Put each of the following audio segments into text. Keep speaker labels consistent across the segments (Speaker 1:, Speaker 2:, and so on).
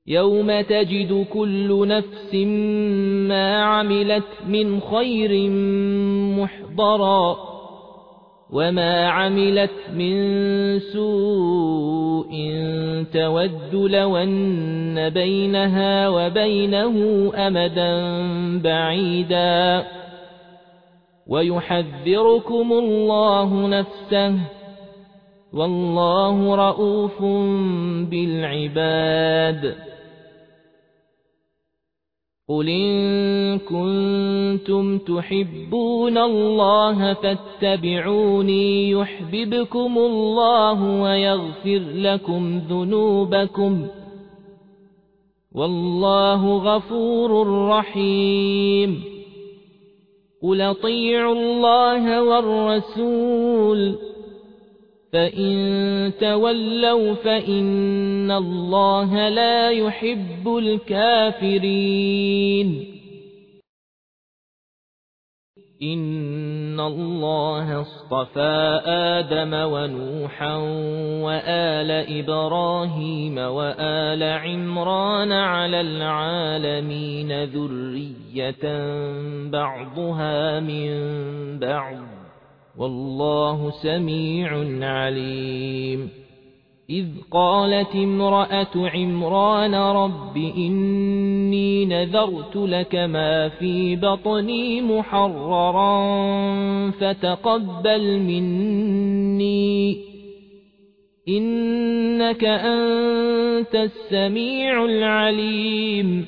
Speaker 1: يوم تجد كل نفس ما عملت من خير محضرا وما عملت من سوء تود لو أن بينها وبينه أمدا بعيدا ويحذركم الله نفسه والله رءوف بالعباد قل إن كنتم تحبون الله فاتبعوني يحببكم الله ويغفر لكم ذنوبكم والله غفور رحيم قل اطيعوا الله والرسول فإن تولوا فإن الله لا يحب الكافرين إن الله اصطفى آدم ونوحا وآل إبراهيم وآل عمران على العالمين ذرية بعضها من بعض والله سميع عليم إذ قالت امرأة عمران رب إني نذرت لك ما في بطني محررا فتقبل مني إنك أنت السميع العليم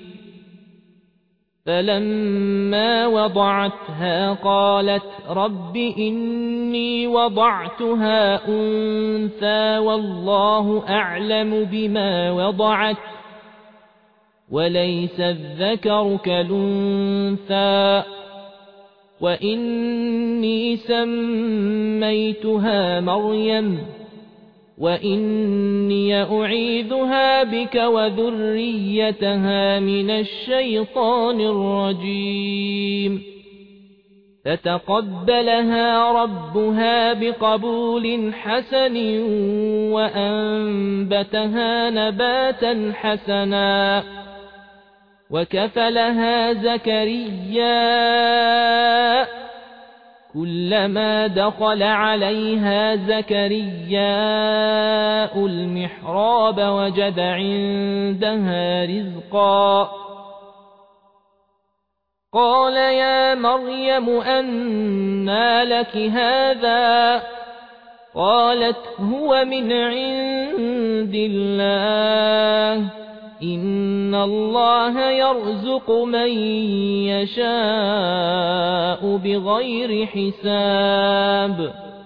Speaker 1: فلما وضعتها قالت رب إني وضعتها أنثى والله أعلم بما وضعت وليس الذكر كالأنثى وإني سميتها مريم وإني أعيذها بك وذريتها من الشيطان الرجيم فتقبلها ربها بقبول حسن وأنبتها نباتا حسنا وكفلها زكريا كلما دخل عليها زكرياء المحراب وجد عندها رزقا قال يا مريم أنى لك هذا قالت هو من عند الله إن الله يرزق من يشاء بغير حساب